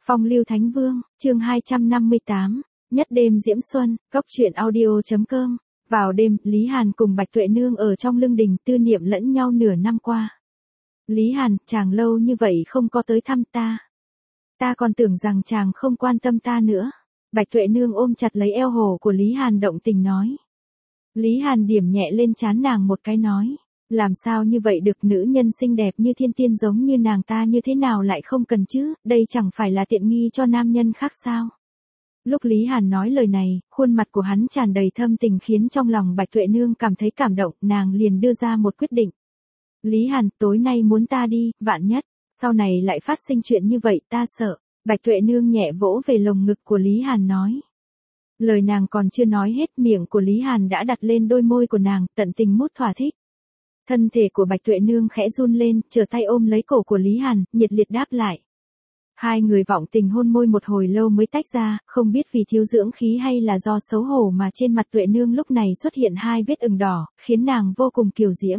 Phong lưu Thánh Vương, chương 258, nhất đêm diễm xuân, góc truyện audio.com. Vào đêm, Lý Hàn cùng Bạch Tuệ Nương ở trong lưng đình tư niệm lẫn nhau nửa năm qua. Lý Hàn, chàng lâu như vậy không có tới thăm ta. Ta còn tưởng rằng chàng không quan tâm ta nữa. Bạch Tuệ Nương ôm chặt lấy eo hổ của Lý Hàn động tình nói. Lý Hàn điểm nhẹ lên trán nàng một cái nói. Làm sao như vậy được, nữ nhân xinh đẹp như thiên tiên giống như nàng ta như thế nào lại không cần chứ, đây chẳng phải là tiện nghi cho nam nhân khác sao. Lúc Lý Hàn nói lời này, khuôn mặt của hắn tràn đầy thâm tình khiến trong lòng Bạch Tuệ Nương cảm thấy cảm động, nàng liền đưa ra một quyết định. Lý Hàn, tối nay muốn ta đi, vạn nhất, sau này lại phát sinh chuyện như vậy ta sợ. Bạch Tuệ Nương nhẹ vỗ về lồng ngực của Lý Hàn nói. Lời nàng còn chưa nói hết, miệng của Lý Hàn đã đặt lên đôi môi của nàng, tận tình mút thỏa thích. Thân thể của Bạch Tuệ Nương khẽ run lên, trở tay ôm lấy cổ của Lý Hàn, nhiệt liệt đáp lại. Hai người vọng tình hôn môi một hồi lâu mới tách ra, không biết vì thiếu dưỡng khí hay là do xấu hổ mà trên mặt Tuệ Nương lúc này xuất hiện hai vết ửng đỏ, khiến nàng vô cùng kiều diễm.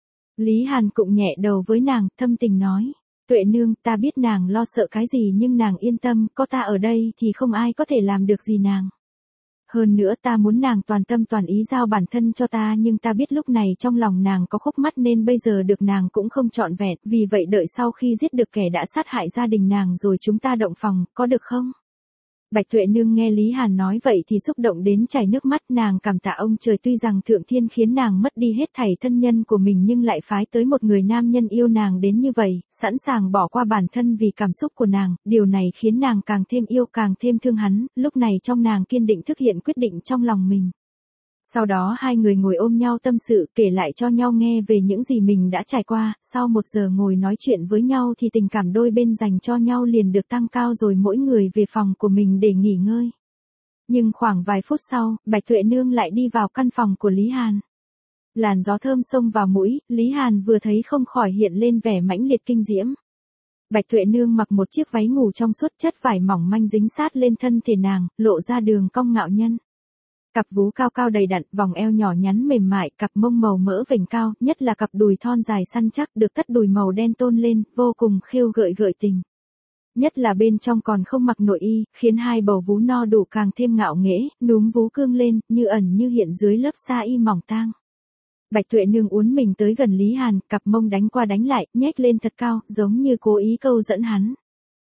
Lý Hàn cụng nhẹ đầu với nàng, thâm tình nói. Tuệ Nương, ta biết nàng lo sợ cái gì nhưng nàng yên tâm, có ta ở đây thì không ai có thể làm được gì nàng. Hơn nữa ta muốn nàng toàn tâm toàn ý giao bản thân cho ta, nhưng ta biết lúc này trong lòng nàng có khúc mắc nên bây giờ được nàng cũng không trọn vẹn, vì vậy đợi sau khi giết được kẻ đã sát hại gia đình nàng rồi chúng ta động phòng, có được không? Bạch Tuệ Nương nghe Lý Hàn nói vậy thì xúc động đến chảy nước mắt, nàng cảm tạ ông trời tuy rằng thượng thiên khiến nàng mất đi hết thảy thân nhân của mình nhưng lại phái tới một người nam nhân yêu nàng đến như vậy, sẵn sàng bỏ qua bản thân vì cảm xúc của nàng, điều này khiến nàng càng thêm yêu càng thêm thương hắn, lúc này trong nàng kiên định thực hiện quyết định trong lòng mình. Sau đó hai người ngồi ôm nhau tâm sự, kể lại cho nhau nghe về những gì mình đã trải qua, sau 1 giờ ngồi nói chuyện với nhau thì tình cảm đôi bên dành cho nhau liền được tăng cao rồi mỗi người về phòng của mình để nghỉ ngơi. Nhưng khoảng vài phút sau, Bạch Tuệ Nương lại đi vào căn phòng của Lý Hàn. Làn gió thơm xông vào mũi, Lý Hàn vừa thấy không khỏi hiện lên vẻ mãnh liệt kinh diễm. Bạch Tuệ Nương mặc một chiếc váy ngủ trong suốt, chất vải mỏng manh dính sát lên thân thể nàng, lộ ra đường cong ngạo nhân. Cặp vú cao cao đầy đặn, vòng eo nhỏ nhắn mềm mại, cặp mông màu mỡ vểnh cao, nhất là cặp đùi thon dài săn chắc được tất đùi màu đen tôn lên, vô cùng khêu gợi gợi tình. Nhất là bên trong còn không mặc nội y, khiến hai bầu vú no đủ càng thêm ngạo nghễ, núm vú cương lên, như ẩn như hiện dưới lớp sa y mỏng tang. Bạch Tuệ Nương uốn mình tới gần Lý Hàn, cặp mông đánh qua đánh lại, nhếch lên thật cao, giống như cố ý câu dẫn hắn.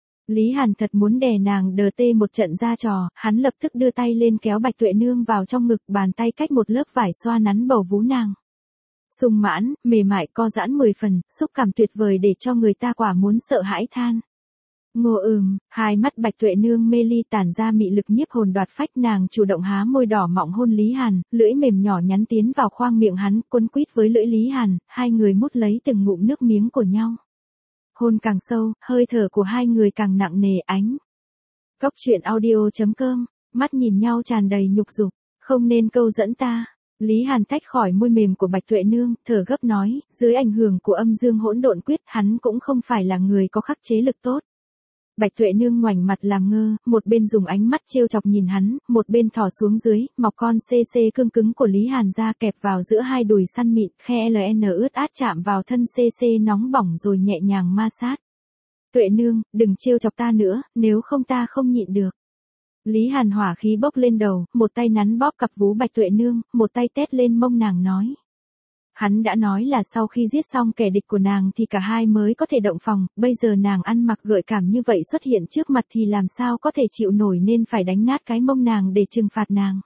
Lý Hàn thật muốn đè nàng đờ tê một trận ra trò, hắn lập tức đưa tay lên kéo Bạch Tuệ Nương vào trong ngực, bàn tay cách một lớp vải xoa nắn bầu vú nàng. Sung mãn, mềm mại co giãn 10 phần, xúc cảm tuyệt vời để cho người ta quả muốn sợ hãi than. Ngô hai mắt Bạch Tuệ Nương mê ly tản ra mị lực nhiếp hồn đoạt phách, nàng chủ động há môi đỏ mọng hôn Lý Hàn, lưỡi mềm nhỏ nhắn tiến vào khoang miệng hắn, quấn quýt với lưỡi Lý Hàn, hai người mút lấy từng ngụm nước miếng của nhau. Hôn càng sâu, hơi thở của hai người càng nặng nề ánh. Góc truyện audio.com, mắt nhìn nhau tràn đầy nhục dục, không nên câu dẫn ta. Lý Hàn tách khỏi môi mềm của Bạch Tuệ Nương, thở gấp nói, dưới ảnh hưởng của âm dương hỗn độn quyết, hắn cũng không phải là người có khắc chế lực tốt. Bạch Tuệ Nương ngoảnh mặt làm ngơ, một bên dùng ánh mắt trêu chọc nhìn hắn, một bên thò xuống dưới, mọc con CC cương cứng của Lý Hàn ra kẹp vào giữa hai đùi săn mịn, khe LN ướt át chạm vào thân CC nóng bỏng rồi nhẹ nhàng ma sát. Tuệ Nương, đừng trêu chọc ta nữa, nếu không ta không nhịn được. Lý Hàn hỏa khí bốc lên đầu, một tay nắn bóp cặp vú Bạch Tuệ Nương, một tay tét lên mông nàng nói. Hắn đã nói là sau khi giết xong kẻ địch của nàng thì cả hai mới có thể động phòng, bây giờ nàng ăn mặc gợi cảm như vậy xuất hiện trước mặt thì làm sao có thể chịu nổi nên phải đánh nát cái mông nàng để trừng phạt nàng.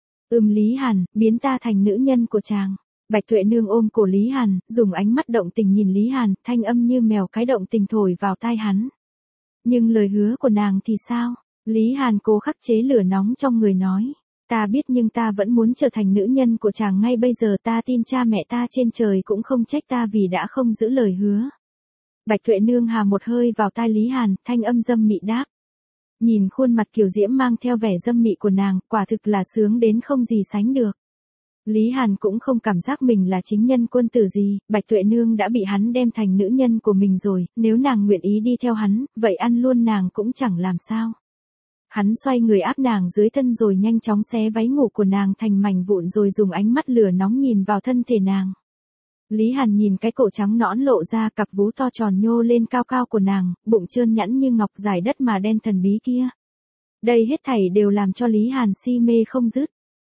Lý Hàn, biến ta thành nữ nhân của chàng. Bạch Tuệ Nương ôm cổ Lý Hàn, dùng ánh mắt động tình nhìn Lý Hàn, thanh âm như mèo cái động tình thổi vào tai hắn. Nhưng lời hứa của nàng thì sao? Lý Hàn cố khắc chế lửa nóng trong người nói. Ta biết nhưng ta vẫn muốn trở thành nữ nhân của chàng ngay bây giờ, ta tin cha mẹ ta trên trời cũng không trách ta vì đã không giữ lời hứa. Bạch Tuệ Nương hà một hơi vào tai Lý Hàn, thanh âm dâm mị đáp. Nhìn khuôn mặt kiều diễm mang theo vẻ dâm mị của nàng, quả thực là sướng đến không gì sánh được. Lý Hàn cũng không cảm giác mình là chính nhân quân tử gì, Bạch Tuệ Nương đã bị hắn đem thành nữ nhân của mình rồi, nếu nàng nguyện ý đi theo hắn, vậy ăn luôn nàng cũng chẳng làm sao. Hắn xoay người áp nàng dưới thân rồi nhanh chóng xé váy ngủ của nàng thành mảnh vụn rồi dùng ánh mắt lửa nóng nhìn vào thân thể nàng. Lý Hàn nhìn cái cổ trắng nõn lộ ra, cặp vú to tròn nhô lên cao cao của nàng, bụng trơn nhẵn như ngọc, dài đất mà đen thần bí kia. Đây hết thảy đều làm cho Lý Hàn si mê không dứt.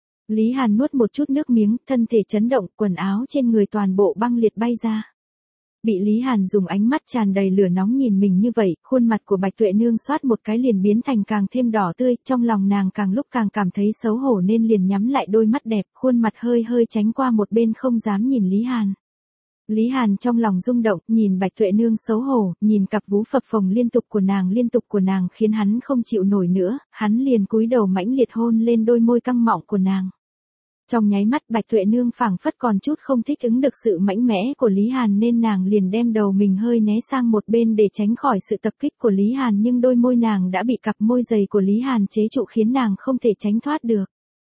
Lý Hàn nuốt một chút nước miếng, thân thể chấn động, quần áo trên người toàn bộ băng liệt bay ra. Bị Lý Hàn dùng ánh mắt tràn đầy lửa nóng nhìn mình như vậy, khuôn mặt của Bạch Tuệ Nương xoát một cái liền biến thành càng thêm đỏ tươi, trong lòng nàng càng lúc càng cảm thấy xấu hổ nên liền nhắm lại đôi mắt đẹp, khuôn mặt hơi hơi tránh qua một bên không dám nhìn Lý Hàn. Lý Hàn trong lòng rung động, nhìn Bạch Tuệ Nương xấu hổ, nhìn cặp vú phập phồng liên tục của nàng khiến hắn không chịu nổi nữa, hắn liền cúi đầu mãnh liệt hôn lên đôi môi căng mọng của nàng. Trong nháy mắt Bạch Tuệ Nương phảng phất còn chút không thích ứng được sự mạnh mẽ của Lý Hàn nên nàng liền đem đầu mình hơi né sang một bên để tránh khỏi sự tập kích của Lý Hàn, nhưng đôi môi nàng đã bị cặp môi dày của Lý Hàn chế trụ khiến nàng không thể tránh thoát được.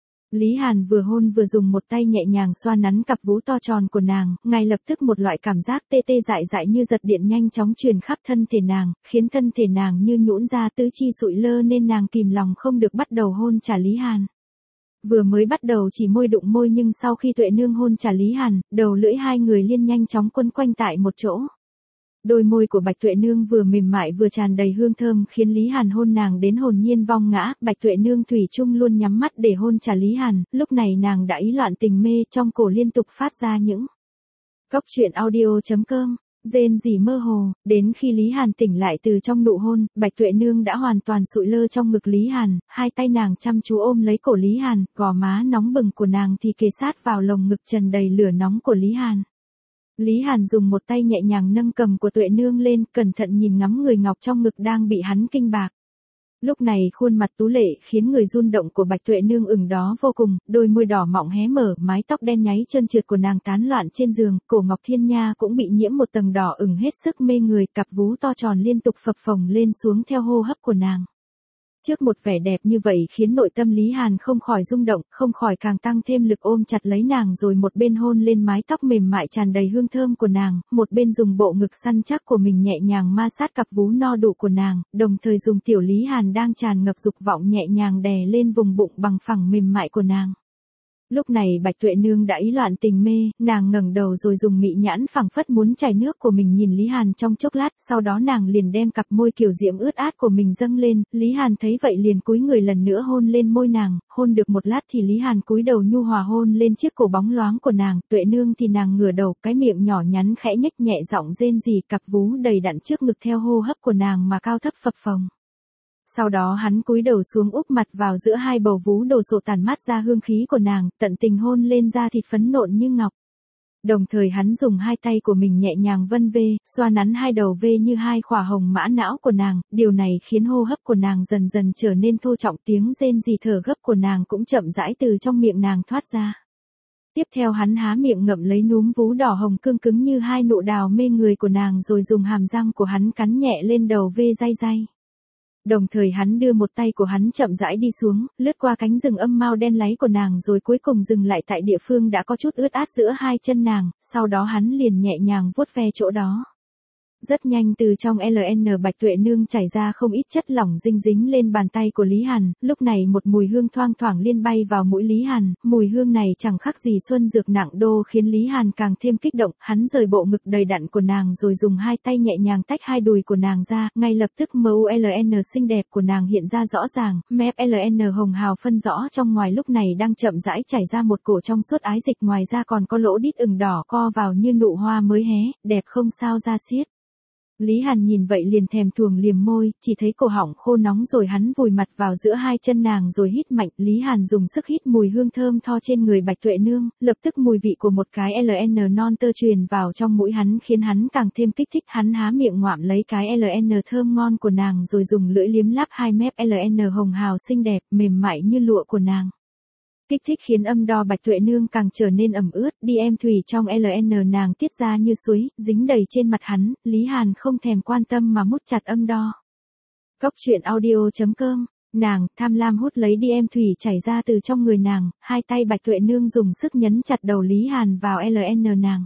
Lý Hàn vừa hôn vừa dùng một tay nhẹ nhàng xoa nắn cặp vú to tròn của nàng, ngay lập tức một loại cảm giác tê tê dại dại như giật điện nhanh chóng truyền khắp thân thể nàng, khiến thân thể nàng như nhũn ra tứ chi sụi lơ nên nàng kìm lòng không được bắt đầu hôn trả Lý Hàn. Vừa mới bắt đầu chỉ môi đụng môi nhưng sau khi Tuệ Nương hôn trả Lý Hàn, đầu lưỡi hai người liên nhanh chóng quấn quanh tại một chỗ. Đôi môi của Bạch Tuệ Nương vừa mềm mại vừa tràn đầy hương thơm khiến Lý Hàn hôn nàng đến hồn nhiên vong ngã, Bạch Tuệ Nương thủy chung luôn nhắm mắt để hôn trả Lý Hàn, lúc này nàng đã ý loạn tình mê, trong cổ liên tục phát ra những Cóc truyện audio.com, rên rỉ mơ hồ, đến khi Lý Hàn tỉnh lại từ trong nụ hôn, Bạch Tuệ Nương đã hoàn toàn sụi lơ trong ngực Lý Hàn, hai tay nàng chăm chú ôm lấy cổ Lý Hàn, gò má nóng bừng của nàng thì kề sát vào lồng ngực tràn đầy lửa nóng của Lý Hàn. Lý Hàn dùng một tay nhẹ nhàng nâng cầm của Tuệ Nương lên, cẩn thận nhìn ngắm người ngọc trong ngực đang bị hắn kinh bạc. Lúc này khuôn mặt tú lệ khiến người run động của Bạch Tuệ Nương ửng đó vô cùng, đôi môi đỏ mọng hé mở, mái tóc đen nháy trơn trượt của nàng tán loạn trên giường, cổ Ngọc Thiên Nha cũng bị nhiễm một tầng đỏ ửng hết sức mê người, cặp vú to tròn liên tục phập phồng lên xuống theo hô hấp của nàng. Trước một vẻ đẹp như vậy khiến nội tâm Lý Hàn không khỏi rung động, không khỏi càng tăng thêm lực ôm chặt lấy nàng rồi một bên hôn lên mái tóc mềm mại tràn đầy hương thơm của nàng, một bên dùng bộ ngực săn chắc của mình nhẹ nhàng ma sát cặp vú no đủ của nàng, đồng thời dùng tiểu Lý Hàn đang tràn ngập dục vọng nhẹ nhàng đè lên vùng bụng bằng phẳng mềm mại của nàng. Lúc này Bạch Tuệ Nương đã ý loạn tình mê, nàng ngẩng đầu rồi dùng mị nhãn phảng phất muốn chảy nước của mình nhìn Lý Hàn trong chốc lát, sau đó nàng liền đem cặp môi kiều diễm ướt át của mình dâng lên, Lý Hàn thấy vậy liền cúi người lần nữa hôn lên môi nàng, hôn được một lát thì Lý Hàn cúi đầu nhu hòa hôn lên chiếc cổ bóng loáng của nàng, Tuệ Nương thì nàng ngửa đầu, cái miệng nhỏ nhắn khẽ nhếch nhẹ giọng rên rỉ, cặp vú đầy đặn trước ngực theo hô hấp của nàng mà cao thấp phập phồng. Sau đó hắn cúi đầu xuống úp mặt vào giữa hai bầu vú đồ sộ tản mát ra hương khí của nàng, tận tình hôn lên da thịt phấn nộn như ngọc. Đồng thời hắn dùng hai tay của mình nhẹ nhàng vân vê, xoa nắn hai đầu vê như hai khỏa hồng mã não của nàng, điều này khiến hô hấp của nàng dần dần trở nên thô trọng, tiếng rên rỉ thở gấp của nàng cũng chậm rãi từ trong miệng nàng thoát ra. Tiếp theo hắn há miệng ngậm lấy núm vú đỏ hồng cương cứng như hai nụ đào mê người của nàng rồi dùng hàm răng của hắn cắn nhẹ lên đầu vê day day. Đồng thời hắn đưa một tay của hắn chậm rãi đi xuống, lướt qua cánh rừng âm mao đen láy của nàng rồi cuối cùng dừng lại tại địa phương đã có chút ướt át giữa hai chân nàng, sau đó hắn liền nhẹ nhàng vuốt ve chỗ đó. Rất nhanh từ trong LN Bạch Tuệ Nương chảy ra không ít chất lỏng dinh dính lên bàn tay của Lý Hàn, lúc này một mùi hương thoang thoảng liên bay vào mũi Lý Hàn, mùi hương này chẳng khác gì xuân dược nặng đô khiến Lý Hàn càng thêm kích động, hắn rời bộ ngực đầy đặn của nàng rồi dùng hai tay nhẹ nhàng tách hai đùi của nàng ra, ngay lập tức MULN xinh đẹp của nàng hiện ra rõ ràng, mép LN hồng hào phân rõ trong ngoài lúc này đang chậm rãi chảy ra một cổ trong suốt ái dịch, ngoài ra còn có lỗ đít ửng đỏ co vào như nụ hoa mới hé, đẹp không sao ra xiết. Lý Hàn nhìn vậy liền thèm thuồng liếm môi, chỉ thấy cổ họng khô nóng rồi hắn vùi mặt vào giữa hai chân nàng rồi hít mạnh, Lý Hàn dùng sức hít mùi hương thơm tho trên người Bạch Tuệ Nương, lập tức mùi vị của một cái LN non tơ truyền vào trong mũi hắn khiến hắn càng thêm kích thích, hắn há miệng ngoạm lấy cái LN thơm ngon của nàng rồi dùng lưỡi liếm láp hai mép LN hồng hào xinh đẹp, mềm mại như lụa của nàng. Kích thích khiến âm đo Bạch Tuệ Nương càng trở nên ẩm ướt, đi em thủy trong LN nàng tiết ra như suối, dính đầy trên mặt hắn, Lý Hàn không thèm quan tâm mà mút chặt âm đo. Cóc truyện audio.com, nàng, tham lam hút lấy đi em thủy chảy ra từ trong người nàng, hai tay Bạch Tuệ Nương dùng sức nhấn chặt đầu Lý Hàn vào LN nàng.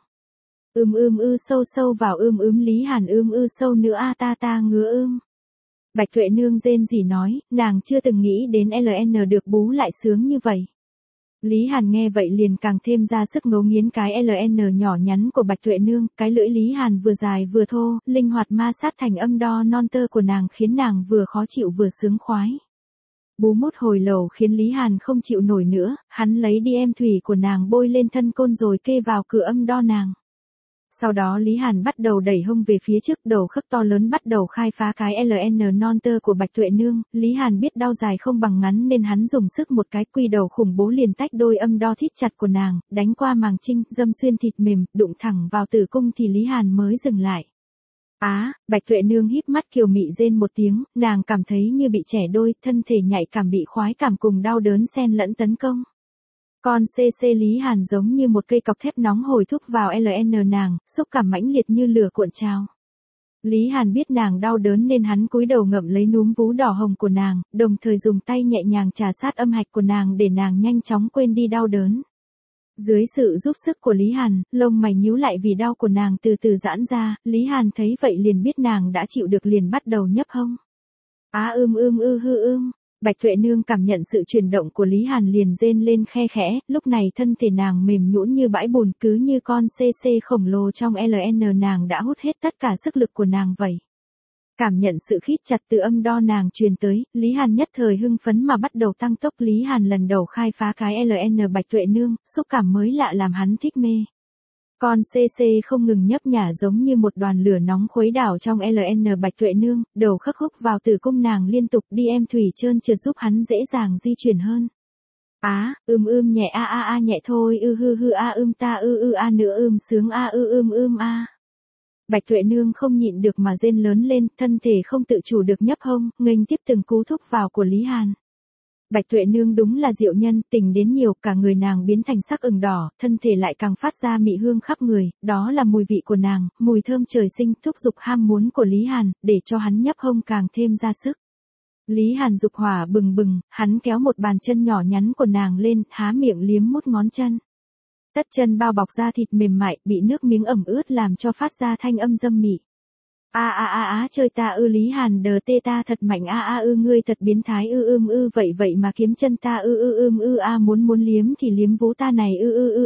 Sâu sâu vào Lý Hàn sâu nữa a ta ngứa Bạch Tuệ Nương rên rỉ nói, nàng chưa từng nghĩ đến LN được bú lại sướng như vậy. Lý Hàn nghe vậy liền càng thêm ra sức ngấu nghiến cái LN nhỏ nhắn của Bạch Tuệ Nương, cái lưỡi Lý Hàn vừa dài vừa thô, linh hoạt ma sát thành âm đo non tơ của nàng khiến nàng vừa khó chịu vừa sướng khoái. Bú mút hồi lầu khiến Lý Hàn không chịu nổi nữa, hắn lấy đi em thủy của nàng bôi lên thân côn rồi kê vào cửa âm đo nàng. Sau đó Lý Hàn bắt đầu đẩy hông về phía trước, đầu khớp to lớn bắt đầu khai phá cái LN non tơ của Bạch Tuệ Nương. Lý Hàn biết đau dài không bằng ngắn nên hắn dùng sức một cái quy đầu khủng bố liền tách đôi âm đo thít chặt của nàng, đánh qua màng trinh, dâm xuyên thịt mềm, đụng thẳng vào tử cung thì Lý Hàn mới dừng lại. Bạch Tuệ Nương híp mắt kiều mị rên một tiếng, nàng cảm thấy như bị trẻ đôi, thân thể nhạy cảm bị khoái cảm cùng đau đớn xen lẫn tấn công. Con CC Lý Hàn giống như một cây cọc thép nóng hồi thúc vào LN nàng, xúc cảm mãnh liệt như lửa cuộn trào. Lý Hàn biết nàng đau đớn nên hắn cúi đầu ngậm lấy núm vú đỏ hồng của nàng, đồng thời dùng tay nhẹ nhàng trà sát âm hạch của nàng để nàng nhanh chóng quên đi đau đớn. Dưới sự giúp sức của Lý Hàn, lông mày nhíu lại vì đau của nàng từ từ giãn ra, Lý Hàn thấy vậy liền biết nàng đã chịu được liền bắt đầu nhấp hông. Bạch Tuệ Nương cảm nhận sự chuyển động của Lý Hàn liền rên lên khe khẽ, lúc này thân thể nàng mềm nhũn như bãi bùn, cứ như con CC khổng lồ trong LN nàng đã hút hết tất cả sức lực của nàng vậy. Cảm nhận sự khít chặt từ âm đo nàng truyền tới, Lý Hàn nhất thời hưng phấn mà bắt đầu tăng tốc. Lý Hàn lần đầu khai phá cái LN Bạch Tuệ Nương, xúc cảm mới lạ làm hắn thích mê. Con CC không ngừng nhấp nhả giống như một đoàn lửa nóng khuấy đảo trong LN Bạch Tuệ Nương, đầu khắc húc vào tử cung nàng liên tục đi em thủy trơn trượt giúp hắn dễ dàng di chuyển hơn. Nhẹ nhẹ thôi ta nữa sướng Bạch Tuệ Nương không nhịn được mà rên lớn lên, thân thể không tự chủ được nhấp hông, nghênh tiếp từng cú thúc vào của Lý Hàn. Bạch Tuệ Nương đúng là diệu nhân, tình đến nhiều, cả người nàng biến thành sắc ửng đỏ, thân thể lại càng phát ra mị hương khắp người, đó là mùi vị của nàng, mùi thơm trời sinh, thúc giục ham muốn của Lý Hàn, để cho hắn nhấp hông càng thêm ra sức. Lý Hàn dục hỏa bừng bừng, hắn kéo một bàn chân nhỏ nhắn của nàng lên, há miệng liếm mút ngón chân. Tất chân bao bọc da thịt mềm mại, bị nước miếng ẩm ướt làm cho phát ra thanh âm dâm mị. Chơi ta Lý Hàn đờ tê ta thật mạnh ngươi thật biến thái vậy mà kiếm chân ta muốn liếm thì liếm vú ta này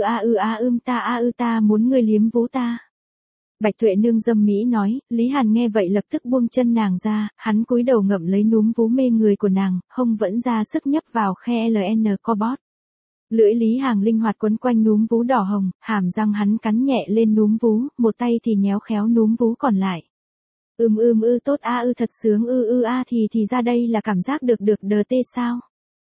ta muốn ngươi liếm vú ta. Bạch Tuệ Nương dâm mỹ nói, Lý Hàn nghe vậy lập tức buông chân nàng ra, hắn cúi đầu ngậm lấy núm vú mê người của nàng, hông vẫn ra sức nhấp vào khe LN co bót. Lưỡi Lý Hàn linh hoạt quấn quanh núm vú đỏ hồng, hàm răng hắn cắn nhẹ lên núm vú, một tay thì nhéo khéo núm vú còn lại. Tốt thật sướng thì ra đây là cảm giác được đờ tê sao?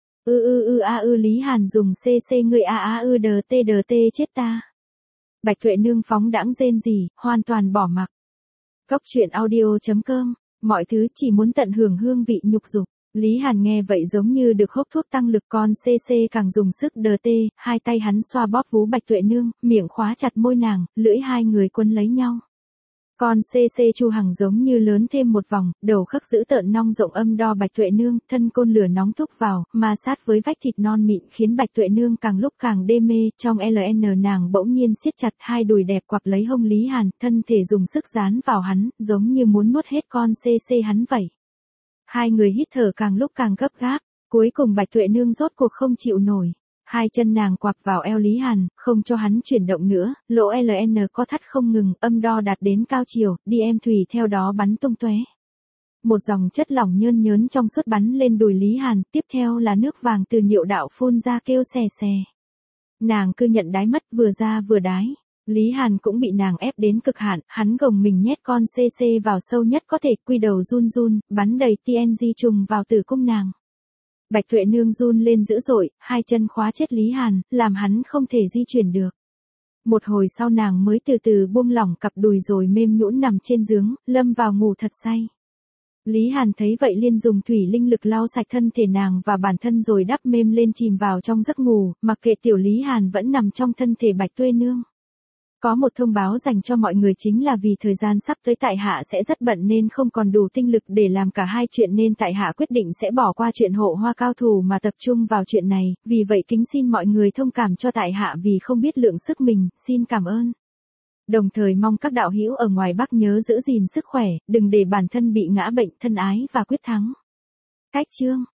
Lý Hàn dùng CC ngươi đờ tê chết ta. Bạch Tuệ Nương phóng đãng rên rỉ, hoàn toàn bỏ mặc. Cốc truyện audio.com, mọi thứ chỉ muốn tận hưởng hương vị nhục dục. Lý Hàn nghe vậy giống như được hốc thuốc tăng lực, con CC càng dùng sức đờ tê, hai tay hắn xoa bóp vú Bạch Tuệ Nương, miệng khóa chặt môi nàng, lưỡi hai người quấn lấy nhau. Con CC Chu Hằng giống như lớn thêm một vòng, đầu khắc giữ tợn nong rộng âm đo Bạch Tuệ Nương, thân côn lửa nóng thúc vào, ma sát với vách thịt non mịn khiến Bạch Tuệ Nương càng lúc càng đê mê, trong LN nàng bỗng nhiên siết chặt hai đùi đẹp quặp lấy hông Lý Hàn, thân thể dùng sức dán vào hắn, giống như muốn nuốt hết con CC hắn vậy. Hai người hít thở càng lúc càng gấp gáp, cuối cùng Bạch Tuệ Nương rốt cuộc không chịu nổi. Hai chân nàng quặp vào eo Lý Hàn, không cho hắn chuyển động nữa, lỗ LN co thắt không ngừng, âm đo đạt đến cao chiều, đi em thủy theo đó bắn tung tóe. Một dòng chất lỏng nhơn nhớn trong suốt bắn lên đùi Lý Hàn, tiếp theo là nước vàng từ niệu đạo phun ra kêu xè xè. Nàng cứ nhận đái mất, vừa ra vừa đái. Lý Hàn cũng bị nàng ép đến cực hạn, hắn gồng mình nhét con CC vào sâu nhất có thể, quy đầu run run, bắn đầy TNG trùng vào tử cung nàng. Bạch Tuệ Nương run lên dữ dội, hai chân khóa chết Lý Hàn, làm hắn không thể di chuyển được. Một hồi sau nàng mới từ từ buông lỏng cặp đùi rồi mềm nhũn nằm trên giường, lâm vào ngủ thật say. Lý Hàn thấy vậy liền dùng thủy linh lực lau sạch thân thể nàng và bản thân rồi đắp mềm lên chìm vào trong giấc ngủ, mặc kệ tiểu Lý Hàn vẫn nằm trong thân thể Bạch Tuệ Nương. Có một thông báo dành cho mọi người chính là vì thời gian sắp tới tại hạ sẽ rất bận nên không còn đủ tinh lực để làm cả hai chuyện nên tại hạ quyết định sẽ bỏ qua chuyện hộ hoa cao thủ mà tập trung vào chuyện này, vì vậy kính xin mọi người thông cảm cho tại hạ vì không biết lượng sức mình, xin cảm ơn. Đồng thời mong các đạo hữu ở ngoài Bắc nhớ giữ gìn sức khỏe, đừng để bản thân bị ngã bệnh, thân ái và quyết thắng. Cách chương